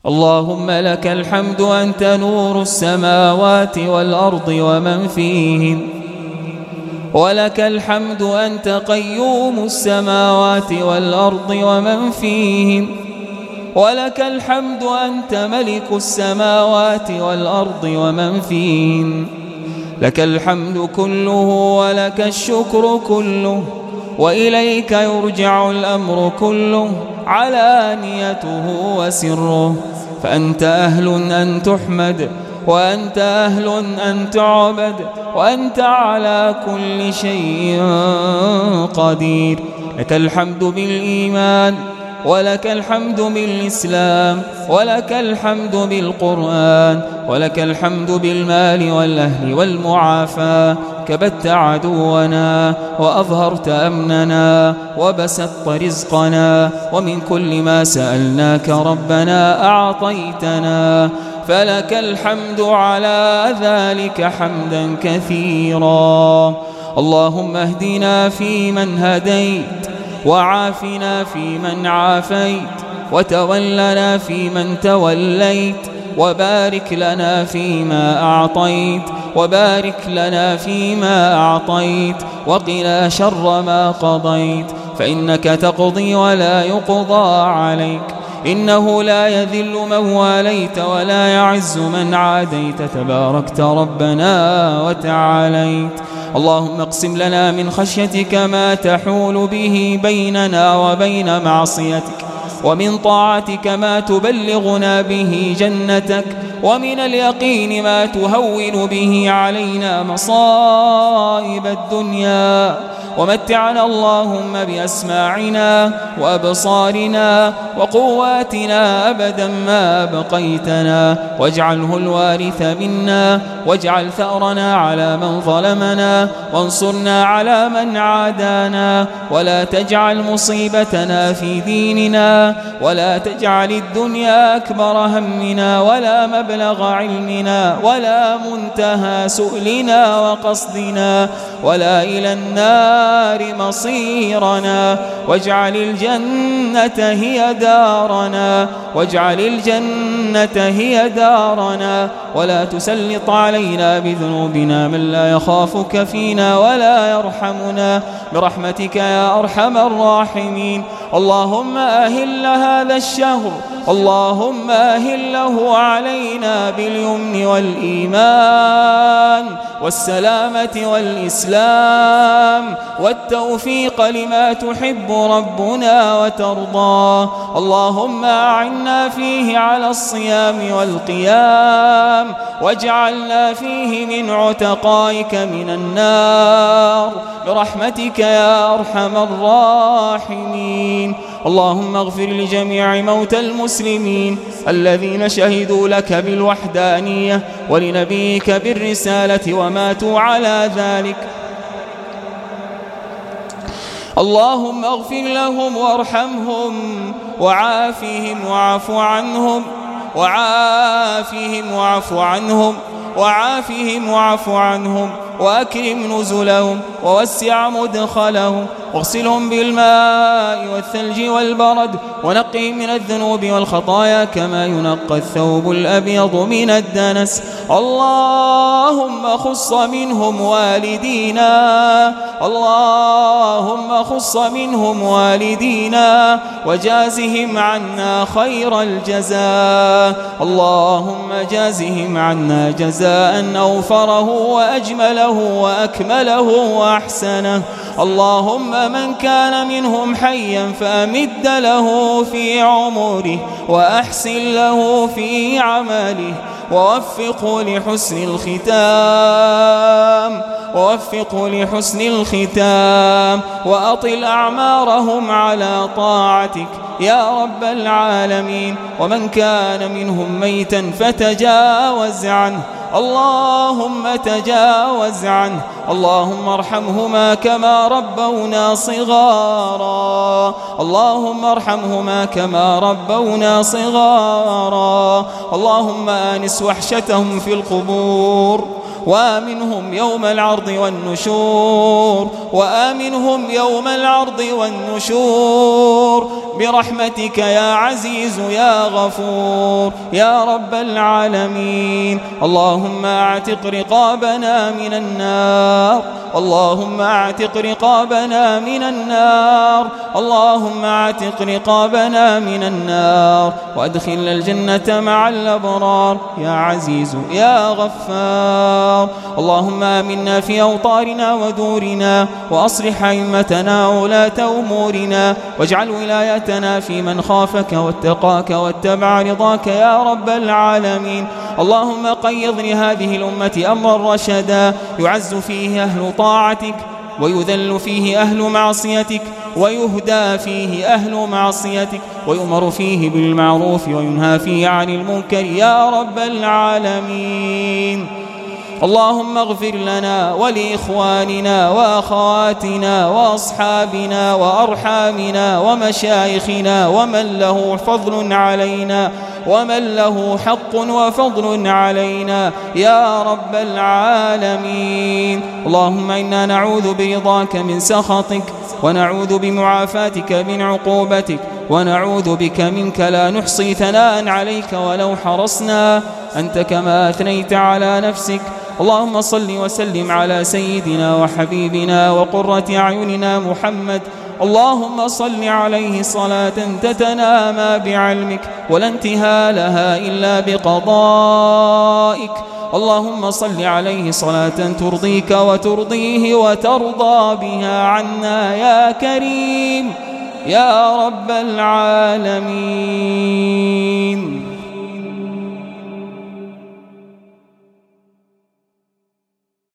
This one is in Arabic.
اللهم لك الحمد أنت نور السماوات والأرض ومن فيهن، ولك الحمد أنت قيوم السماوات والأرض ومن فيهن، ولك الحمد أنت ملك السماوات والأرض ومن فيهن، لك الحمد كله ولك الشكر كله، وإليك يرجع الأمر كله علانيته وسره، فأنت أهل أن تحمد، وأنت أهل أن تعبد، وأنت على كل شيء قدير. لك الحمد بالإيمان، ولك الحمد بالإسلام، ولك الحمد بالقرآن، ولك الحمد بالمال والأهل والمعافاة. كبت عدونا وأظهرت أمننا وبسطت رزقنا، ومن كل ما سألناك ربنا أعطيتنا، فلك الحمد على ذلك حمدا كثيرا. اللهم اهدنا فيمن هديت، وعافنا فيمن عافيت، وتولنا فيمن توليت، وبارك لنا فيما أعطيت، وبارك لنا فيما أعطيت، وقنا شر ما قضيت، فإنك تقضي ولا يقضى عليك، إنه لا يذل من واليت ولا يعز من عاديت، تباركت ربنا وتعاليت. اللهم اقسم لنا من خشيتك ما تحول به بيننا وبين معصيتك، ومن طاعتك ما تبلغنا به جنتك، ومن اليقين ما تهون به علينا مصائب الدنيا، ومتعنا اللهم بأسماعنا وأبصارنا وقواتنا أبدا ما بقيتنا، واجعله الوارث منا، واجعل ثأرنا على من ظلمنا، وانصرنا على من عادانا، ولا تجعل مصيبتنا في ديننا، ولا تجعل الدنيا أكبر همنا، ولا مبلغ علمنا، ولا منتهى سؤلنا وقصدنا، ولا إلى النار مصيرنا، واجعل الجنة هي دارنا، واجعل الجنة هي دارنا، ولا تسلط علينا بذنوبنا من لا يخافك فينا ولا يرحمنا، برحمتك يا أرحم الراحمين. اللهم أهل هذا الشهر، اللهم أهله علينا باليمن والإيمان والسلامة والإسلام والتوفيق لما تحب ربنا وترضى. اللهم أعنا فيه على الصيام والقيام، واجعلنا فيه من عتقائك من النار برحمتك يا أرحم الراحمين. اللهم اغفر لجميع موتى المسلمين الذين شهدوا لك بالوحدانية ولنبيك بالرسالة وماتوا على ذلك. اللهم اغفر لهم وارحمهم وعافهم واعف عنهم، وعافهم واعف عنهم، وعافهم واعف عنهم، وأكرم نزلهم ووسع مدخلهم، واغسلهم بالماء والثلج والبرد، ونقهم من الذنوب والخطايا كما ينقى الثوب الأبيض من الدنس. اللهم خص منهم والدينا، اللهم خص منهم والدينا وجازهم عنا خير الجزاء. اللهم جازهم عنا جزاء أوفره وأجمله وأكمله وأحسنه. اللهم من كان منهم حيا فأمد له في عمره، وأحسن له في عمله، ووفقه لحسن الختام، ووفقه لحسن الختام، وأطل أعمارهم على طاعتك يا رب العالمين. ومن كان منهم ميتا فتجاوز عنه، اللهم تجاوز عنه. اللهم ارحمهما كما ربونا صغارا، اللهم ارحمهما كما ربونا صغارا. اللهم آنس وحشتهم في القبور، وآمنهم يوم العرض والنشور وآمنهم يوم العرض والنشور برحمتك يا عزيز يا غفور يا رب العالمين. اللهم اعتق رقابنا من النار اللهم اعتق رقابنا من النار اللهم اعتق رقابنا من النار وادخلنا الجنة مع الأبرار يا عزيز يا غفار. اللهم آمنا في أوطارنا ودورنا وأصلح أئمتنا وولاة أمورنا واجعل ولايتنا في من خافك واتقاك واتبع رضاك يا رب العالمين. اللهم قيض لهذه الأمة أمرا رشدا يعز فيه أهل طاعتك ويذل فيه أهل معصيتك ويهدى فيه أهل معصيتك ويؤمر فيه بالمعروف وينهى فيه عن المنكر يا رب العالمين. اللهم اغفر لنا ولإخواننا وأخواتنا وأصحابنا وأرحامنا ومشايخنا ومن له فضل علينا ومن له حق وفضل علينا يا رب العالمين. اللهم إنا نعوذ برضاك من سخطك ونعوذ بمعافاتك من عقوبتك ونعوذ بك منك لا نحصي ثناء عليك ولو حرصنا أنت كما أثنيت على نفسك. اللهم صل وسلم على سيدنا وحبيبنا وقرة أعيننا محمد. اللهم صل عليه صلاة تتنامى بعلمك ولا انتهى لها إلا بقضائك. اللهم صل عليه صلاة ترضيك وترضيه وترضى بها عنا يا كريم يا رب العالمين.